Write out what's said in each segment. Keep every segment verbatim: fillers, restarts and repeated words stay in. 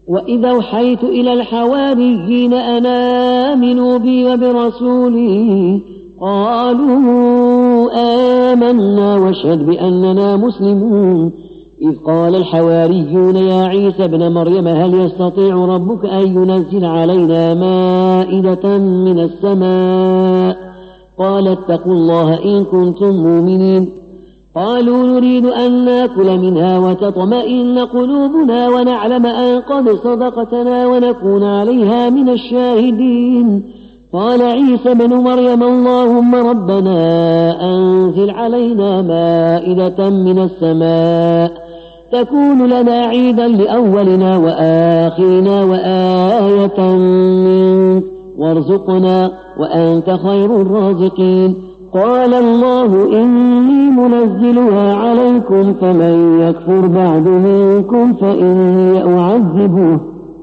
وإذا أوحيت إلى الحواريين أن آمنوا بي وبرسولي قالوا آمنا واشهد بأننا مسلمون. إذ قال الحواريون يا عيسى ابن مريم هل يستطيع ربك أن ينزل علينا مائدة من السماء؟ قال اتقوا الله إن كنتم مؤمنين. قالوا نريد أن نأكل منها وتطمئن قلوبنا ونعلم أن قد صدقتنا ونكون عليها من الشاهدين. قال عيسى بن مريم اللهم ربنا أنزل علينا مائدة من السماء تكون لنا عيدا لأولنا وآخرنا وآية منك وارزقنا وأنت خير الرازقين. قال الله إني منزلها عليكم فمن يكفر بعد منكم فإني أعذبه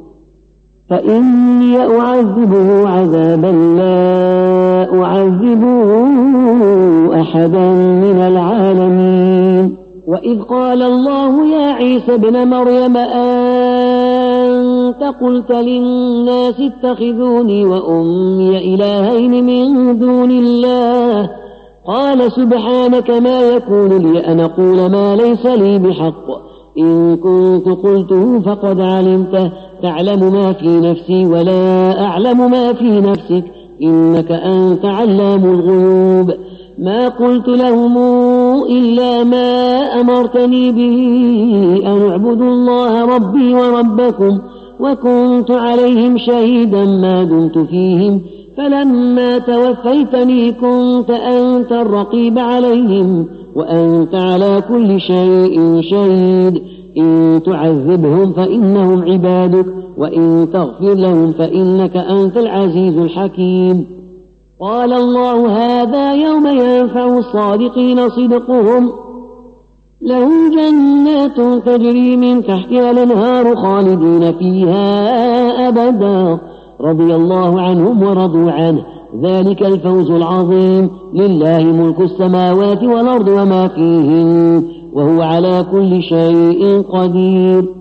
فإني أعذبه عذابا لا أعذبه أحدا من العالمين. وإذ قال الله يا عيسى ابن مريم أنت قلت للناس اتخذوني وأمي إلهين من دون الله قال سبحانك ما يكون لي أن أقول ما ليس لي بحق إن كنت قلته فقد علمته تعلم ما في نفسي ولا أعلم ما في نفسك إنك أنت علام الغيوب. ما قلت لهم إلا ما أمرتني به أن اعبدوا الله ربي وربكم وكنت عليهم شهيدا ما دمت فيهم فلما توفيتني كنت أنت الرقيب عليهم وأنت على كل شيء شهيد. إن تعذبهم فإنهم عبادك وإن تغفر لهم فإنك أنت العزيز الحكيم. قال الله هذا يوم ينفع الصادقين صدقهم لهم جنات تجري من تحتها الأنهار خالدين فيها أبدا رضي الله عنهم ورضوا عنه ذلك الفوز العظيم. لله ملك السماوات والأرض وما فيهن وهو على كل شيء قدير.